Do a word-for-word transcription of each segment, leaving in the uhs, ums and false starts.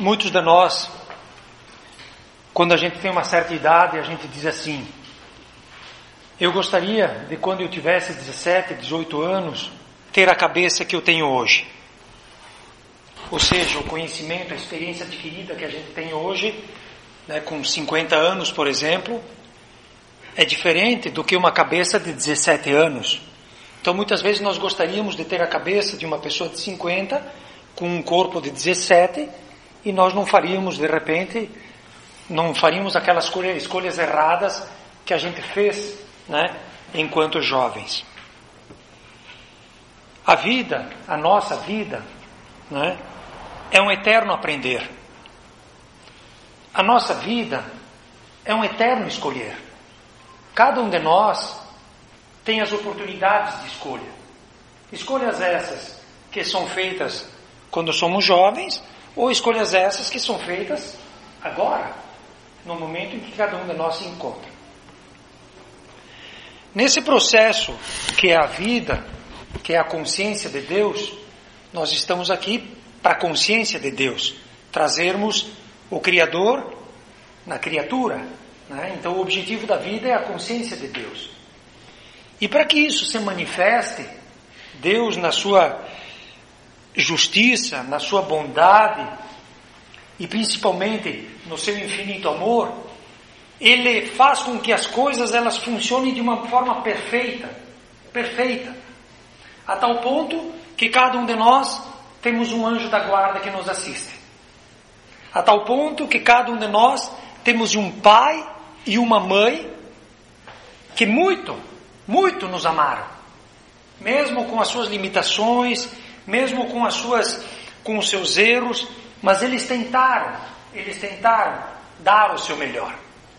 Muitos de nós, quando a gente tem uma certa idade, a gente diz assim: eu gostaria de, quando eu tivesse dezessete, dezoito anos, ter a cabeça que eu tenho hoje. Ou seja, o conhecimento, a experiência adquirida que a gente tem hoje, né, com cinquenta anos, por exemplo, é diferente do que uma cabeça de dezessete anos. Então, muitas vezes nós gostaríamos de ter a cabeça de uma pessoa de cinquenta, com um corpo de dezessete, e nós não faríamos, de repente, não faríamos aquelas escolhas, escolhas erradas que a gente fez, né, enquanto jovens. A vida, a nossa vida, né, é um eterno aprender. A nossa vida é um eterno escolher. Cada um de nós tem as oportunidades de escolha. Escolhas essas que são feitas quando somos jovens, ou escolhas essas que são feitas agora, no momento em que cada um de nós se encontra. Nesse processo que é a vida, que é a consciência de Deus, nós estamos aqui para a consciência de Deus, trazermos o Criador na criatura, né? Então o objetivo da vida é a consciência de Deus. E para que isso se manifeste, Deus na sua justiça, na sua bondade e principalmente no seu infinito amor, Ele faz com que as coisas elas funcionem de uma forma perfeita, perfeita, a tal ponto que cada um de nós temos um anjo da guarda que nos assiste, a tal ponto que cada um de nós temos um pai e uma mãe que muito, muito nos amaram, mesmo com as suas limitações, mesmo com as suas, com os seus erros, mas eles tentaram, eles tentaram dar o seu melhor.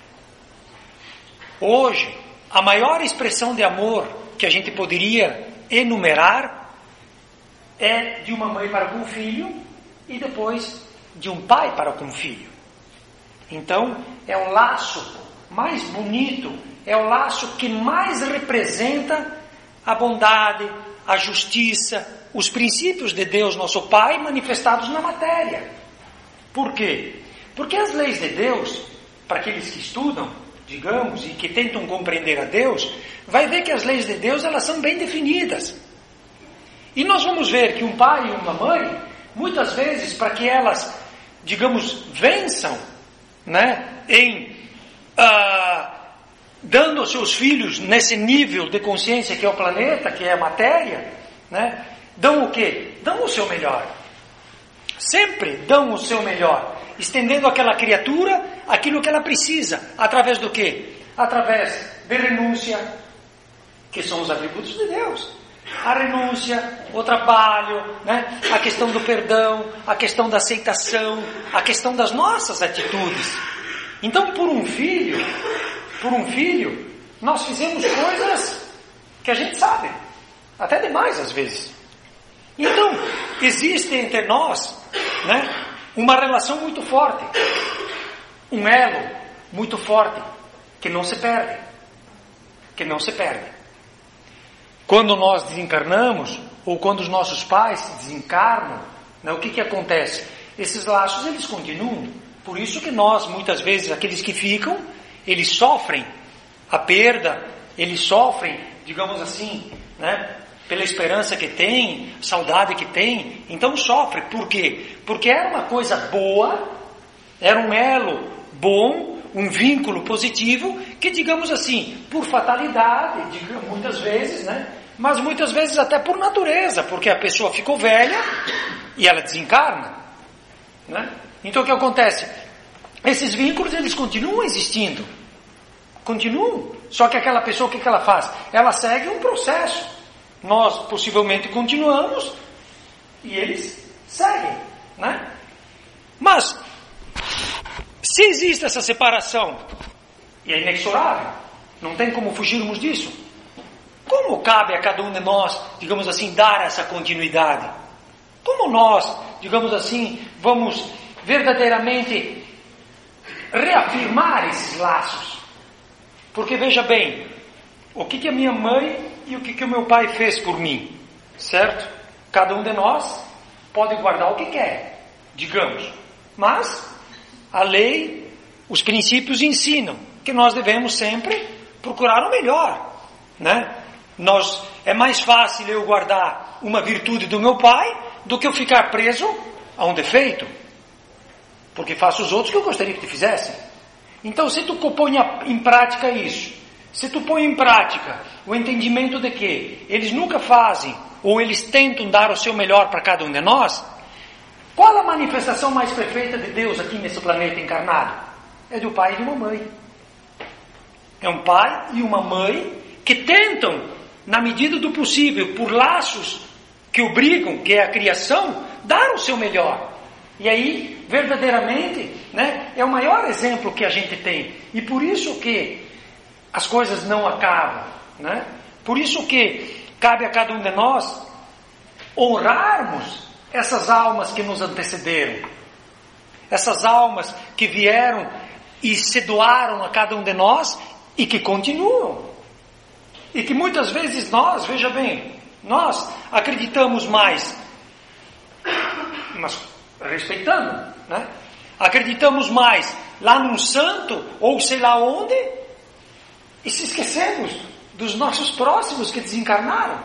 Hoje, a maior expressão de amor que a gente poderia enumerar é de uma mãe para com o filho e depois de um pai para com o filho. Então, é o laço mais bonito, é o laço que mais representa a bondade, a justiça, os princípios de Deus, nosso Pai, manifestados na matéria. Por quê? Porque as leis de Deus, para aqueles que estudam, digamos, e que tentam compreender a Deus, vai ver que as leis de Deus, elas são bem definidas. E nós vamos ver que um pai e uma mãe, muitas vezes, para que elas, digamos, vençam, né, em ah, dando aos seus filhos nesse nível de consciência que é o planeta, que é a matéria, né, dão o quê? Dão o seu melhor. Sempre dão o seu melhor, estendendo àquela criatura aquilo que ela precisa. Através do quê? Através de renúncia, que são os atributos de Deus. A renúncia, o trabalho, né? A questão do perdão, a questão da aceitação, a questão das nossas atitudes. Então, por um filho, por um filho, nós fizemos coisas que a gente sabe, até demais às vezes. Então, existe entre nós, né, uma relação muito forte, um elo muito forte, que não se perde, que não se perde. Quando nós desencarnamos, ou quando os nossos pais se desencarnam, né, o que que acontece? Esses laços, eles continuam. Por isso que nós, muitas vezes, aqueles que ficam, eles sofrem a perda, eles sofrem, digamos assim, né, pela esperança que tem, saudade que tem, então sofre. Por quê? Porque era uma coisa boa, era um elo bom, um vínculo positivo, que, digamos assim, por fatalidade, digamos, muitas vezes, né? Mas muitas vezes até por natureza, porque a pessoa ficou velha e ela desencarna, né? Então o que acontece? Esses vínculos, eles continuam existindo, continuam, só que aquela pessoa, o que que ela faz? Ela segue um processo. Nós possivelmente continuamos e eles seguem, né? Mas se existe essa separação, e é inexorável, não tem como fugirmos disso, como cabe a cada um de nós, digamos assim, dar essa continuidade? Como nós, digamos assim, vamos verdadeiramente reafirmar esses laços? Porque veja bem, o que que a minha mãe e o que que o meu pai fez por mim, certo? Cada um de nós pode guardar o que quer, digamos, Mas a lei, os princípios ensinam que nós devemos sempre procurar o melhor, né? Nós, é mais fácil eu guardar uma virtude do meu pai do que eu ficar preso a um defeito, porque faço os outros que eu gostaria que te fizessem. Então, se tu põe em prática isso, se tu põe em prática o entendimento de que eles nunca fazem, ou eles tentam dar o seu melhor para cada um de nós, qual a manifestação mais perfeita de Deus aqui nesse planeta encarnado? É do pai e de uma mãe. É um pai e uma mãe que tentam, na medida do possível, por laços que obrigam, que é a criação, dar o seu melhor. E aí, verdadeiramente, né, é o maior exemplo que a gente tem. E por isso que as coisas não acabam, né? Por isso que cabe a cada um de nós honrarmos essas almas que nos antecederam. Essas almas que vieram e se doaram a cada um de nós e que continuam. E que muitas vezes nós, veja bem, nós acreditamos mais, mas respeitando, né? Acreditamos mais lá num santo, ou sei lá onde, e se esquecemos dos nossos próximos que desencarnaram.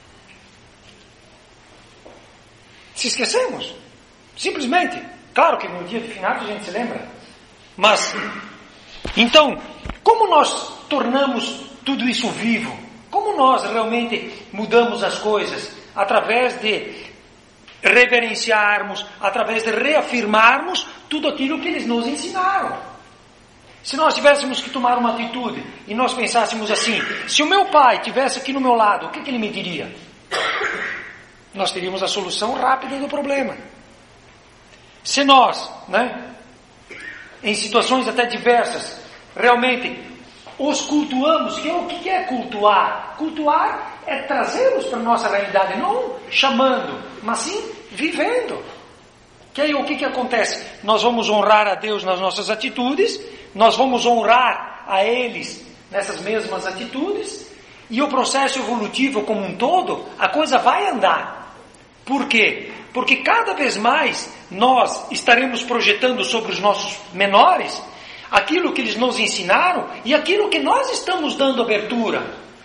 Se esquecemos, simplesmente. Claro que no dia de finados a gente se lembra, mas, então, como nós tornamos tudo isso vivo? Como nós realmente mudamos as coisas? Através de reverenciarmos, através de reafirmarmos tudo aquilo que eles nos ensinaram. Se nós tivéssemos que tomar uma atitude e nós pensássemos assim, se o meu pai estivesse aqui no meu lado, o que, que ele me diria? Nós teríamos a solução rápida do problema. Se nós, né, em situações até diversas, realmente os cultuamos, que, o que é cultuar? Cultuar é trazê-los para a nossa realidade, não chamando, mas sim vivendo. Que aí o que, que acontece? Nós vamos honrar a Deus nas nossas atitudes, nós vamos honrar a eles nessas mesmas atitudes, e o processo evolutivo como um todo, a coisa vai andar. Por quê? Porque cada vez mais nós estaremos projetando sobre os nossos menores aquilo que eles nos ensinaram e aquilo que nós estamos dando abertura.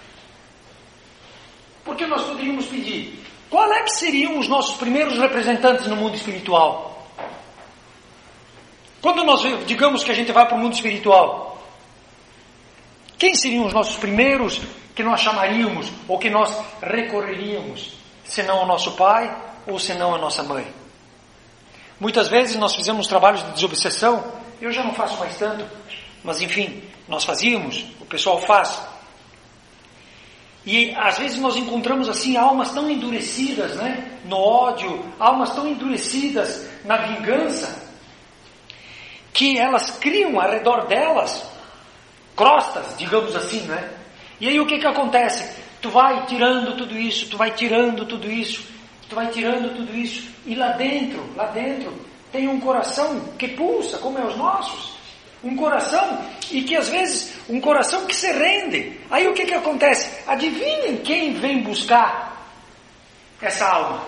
Porque nós poderíamos pedir, qual é que seriam os nossos primeiros representantes no mundo espiritual? Quando nós digamos que a gente vai para o mundo espiritual, quem seriam os nossos primeiros que nós chamaríamos ou que nós recorreríamos, senão o nosso pai ou senão a nossa mãe? Muitas vezes nós fizemos trabalhos de desobsessão, eu já não faço mais tanto, mas enfim, nós fazíamos, o pessoal faz. E às vezes nós encontramos assim almas tão endurecidas, né, no ódio, almas tão endurecidas na vingança, que elas criam ao redor delas crostas, digamos assim, né? E aí o que que acontece? Tu vai tirando tudo isso, tu vai tirando tudo isso, tu vai tirando tudo isso, e lá dentro, lá dentro, tem um coração que pulsa, como é os nossos. Um coração, e que às vezes, um coração que se rende. Aí o que que acontece? Adivinhem quem vem buscar essa alma?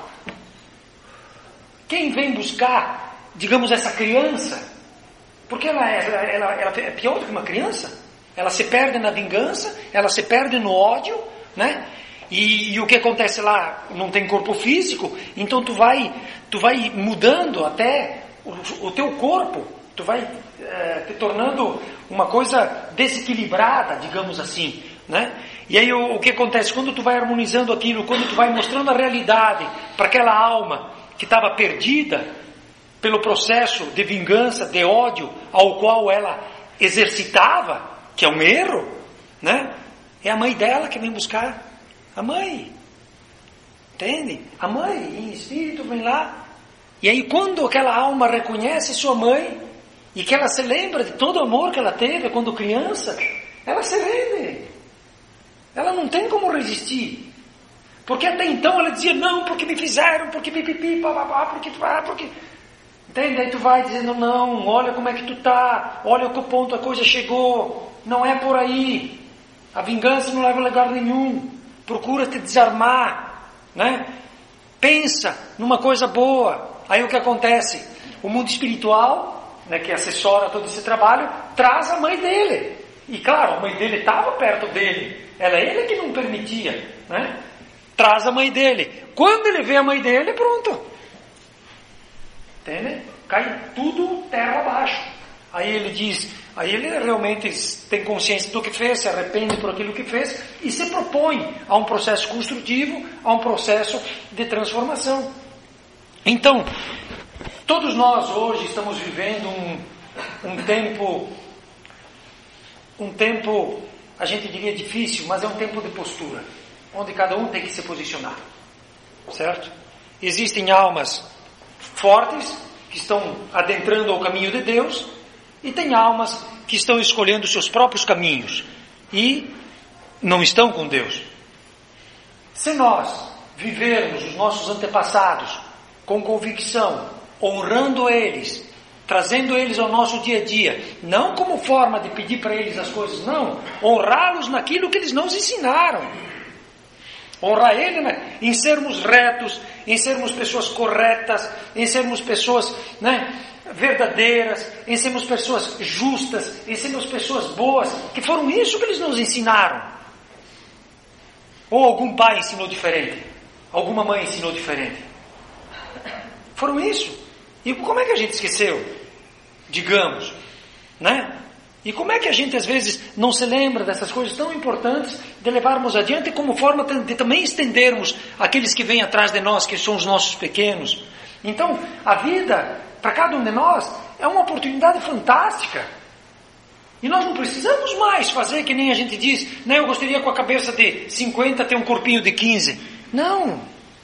Quem vem buscar, digamos, essa criança? Porque ela é, ela, ela, ela é pior do que uma criança. Ela se perde na vingança, ela se perde no ódio, né? E, e o que acontece lá? Não tem corpo físico, então tu vai, tu vai mudando até o, o teu corpo, tu vai é, te tornando uma coisa desequilibrada, digamos assim, né? E aí o, o que acontece? Quando tu vai harmonizando aquilo, quando tu vai mostrando a realidade para aquela alma que estava perdida pelo processo de vingança, de ódio ao qual ela exercitava, que é um erro, né? É a mãe dela que vem buscar. A mãe. Entende? A mãe, em espírito, vem lá. E aí quando aquela alma reconhece sua mãe, e que ela se lembra de todo o amor que ela teve quando criança, ela se rende. Ela não tem como resistir. Porque até então ela dizia, não, porque me fizeram, porque pipipi, papapá, porque... porque... Entende? Aí tu vai dizendo, não, olha como é que tu tá, olha que ponto a coisa chegou, não é por aí. A vingança não leva a lugar nenhum. Procura te desarmar, né? Pensa numa coisa boa. Aí o que acontece? O mundo espiritual, né, que assessora todo esse trabalho, traz a mãe dele. E claro, a mãe dele estava perto dele. Era ele que não permitia, né? Traz a mãe dele. Quando ele vê a mãe dele, pronto. Entende? Cai tudo terra abaixo. Aí ele diz, aí ele realmente tem consciência do que fez, se arrepende por aquilo que fez e se propõe a um processo construtivo, a um processo de transformação. Então, todos nós hoje estamos vivendo um, um tempo, um tempo, a gente diria difícil, mas é um tempo de postura, onde cada um tem que se posicionar, certo? Existem almas fortes que estão adentrando ao caminho de Deus e tem almas que estão escolhendo seus próprios caminhos e não estão com Deus. Se nós vivermos os nossos antepassados com convicção, honrando eles, trazendo eles ao nosso dia a dia, não como forma de pedir para eles as coisas, não, honrá-los naquilo que eles nos ensinaram. Honrar Ele, né, em sermos retos, em sermos pessoas corretas, em sermos pessoas, né, verdadeiras, em sermos pessoas justas, em sermos pessoas boas, que foram isso que eles nos ensinaram. Ou algum pai ensinou diferente, alguma mãe ensinou diferente. Foram isso. E como é que a gente esqueceu? Digamos, né? E como é que a gente às vezes não se lembra dessas coisas tão importantes de levarmos adiante como forma de também estendermos aqueles que vêm atrás de nós, que são os nossos pequenos. Então, a vida, para cada um de nós, é uma oportunidade fantástica. E nós não precisamos mais fazer que nem a gente diz, né, eu gostaria com a cabeça de cinquenta ter um corpinho de quinze. Não.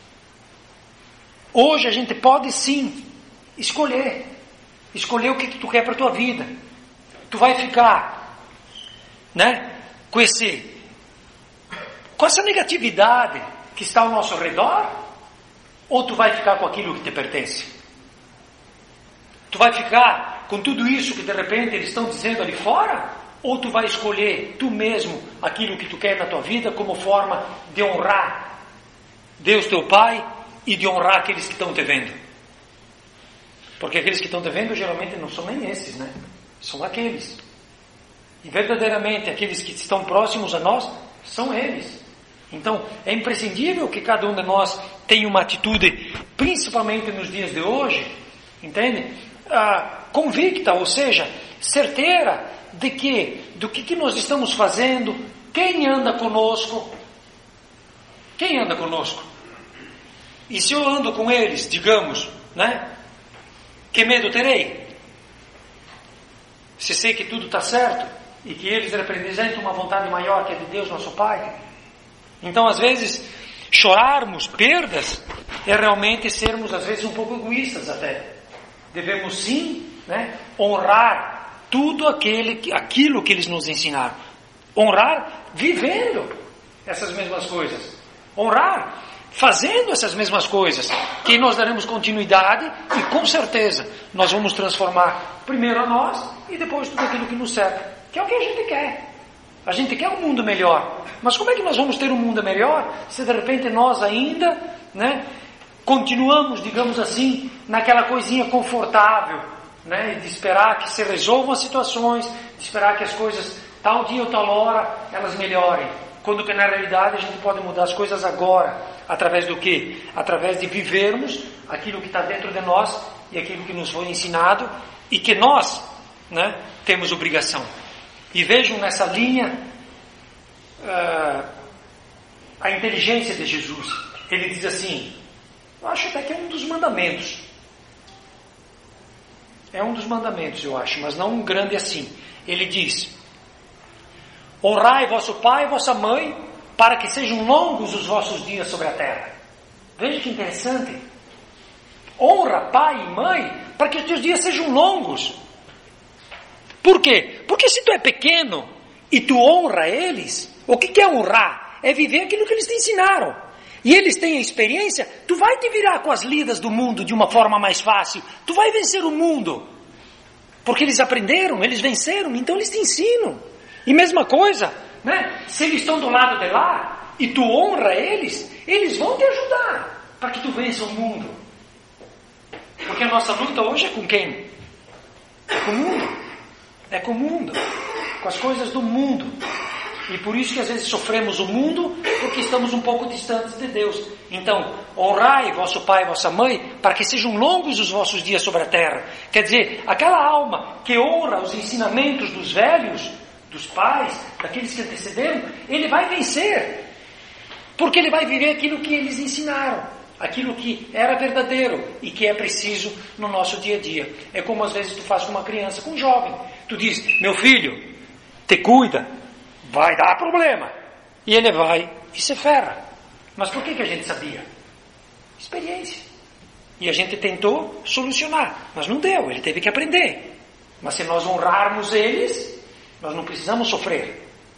Hoje a gente pode sim escolher. Escolher o que tu quer para a tua vida. Tu vai ficar, né, com esse, com essa negatividade que está ao nosso redor, ou tu vai ficar com aquilo que te pertence? Tu vai ficar com tudo isso que de repente eles estão dizendo ali fora, ou tu vai escolher tu mesmo aquilo que tu quer na tua vida como forma de honrar Deus teu Pai e de honrar aqueles que estão te vendo? Porque aqueles que estão te vendo geralmente não são nem esses, né? São aqueles. E verdadeiramente aqueles que estão próximos a nós são eles. Então é imprescindível que cada um de nós tenha uma atitude, principalmente nos dias de hoje, entende? Ah, convicta, ou seja, certeira de que, do que, que nós estamos fazendo, quem anda conosco, quem anda conosco. E se eu ando com eles, digamos, né? Que medo terei? Se sei que tudo está certo e que eles representam uma vontade maior que a de Deus, nosso Pai. Então, às vezes, chorarmos perdas é realmente sermos, às vezes, um pouco egoístas até. Devemos, sim, né, honrar tudo aquele, aquilo que eles nos ensinaram. Honrar vivendo essas mesmas coisas. Honrar fazendo essas mesmas coisas, que nós daremos continuidade e com certeza nós vamos transformar primeiro a nós e depois tudo aquilo que nos cerca, que é o que a gente quer. A gente quer um mundo melhor, mas como é que nós vamos ter um mundo melhor se de repente nós ainda, né, continuamos, digamos assim, naquela coisinha confortável, né, de esperar que se resolvam as situações, de esperar que as coisas tal dia ou tal hora elas melhorem. Quando que na realidade a gente pode mudar as coisas agora, através do quê? Através de vivermos aquilo que está dentro de nós e aquilo que nos foi ensinado e que nós, né, temos obrigação. E vejam nessa linha uh, a inteligência de Jesus. Ele diz assim, eu acho até que é um dos mandamentos. É um dos mandamentos, eu acho, mas não um grande assim. Ele diz, honrai vosso pai e vossa mãe, para que sejam longos os vossos dias sobre a terra. Veja que interessante. Honra pai e mãe, para que os teus dias sejam longos. Por quê? Porque se tu é pequeno e tu honra eles, o que que é honrar? É viver aquilo que eles te ensinaram. E eles têm a experiência, tu vai te virar com as lidas do mundo de uma forma mais fácil. Tu vai vencer o mundo. Porque eles aprenderam, eles venceram, então eles te ensinam. E mesma coisa, né? Se eles estão do lado de lá e tu honra eles, eles vão te ajudar para que tu vença o mundo. Porque a nossa luta hoje é com quem? É com o mundo. É com o mundo. Com as coisas do mundo. E por isso que às vezes sofremos o mundo, porque estamos um pouco distantes de Deus. Então, honrai vosso pai e vossa mãe, para que sejam longos os vossos dias sobre a terra. Quer dizer, aquela alma que honra os ensinamentos dos velhos, dos pais, daqueles que antecederam, ele vai vencer. Porque ele vai viver aquilo que eles ensinaram, aquilo que era verdadeiro e que é preciso no nosso dia a dia. É como às vezes tu faz com uma criança, com um jovem. Tu diz, meu filho, te cuida, vai dar problema. E ele vai e se ferra. Mas por que que a gente sabia? Experiência. E a gente tentou solucionar, mas não deu, ele teve que aprender. Mas se nós honrarmos eles, nós não precisamos sofrer.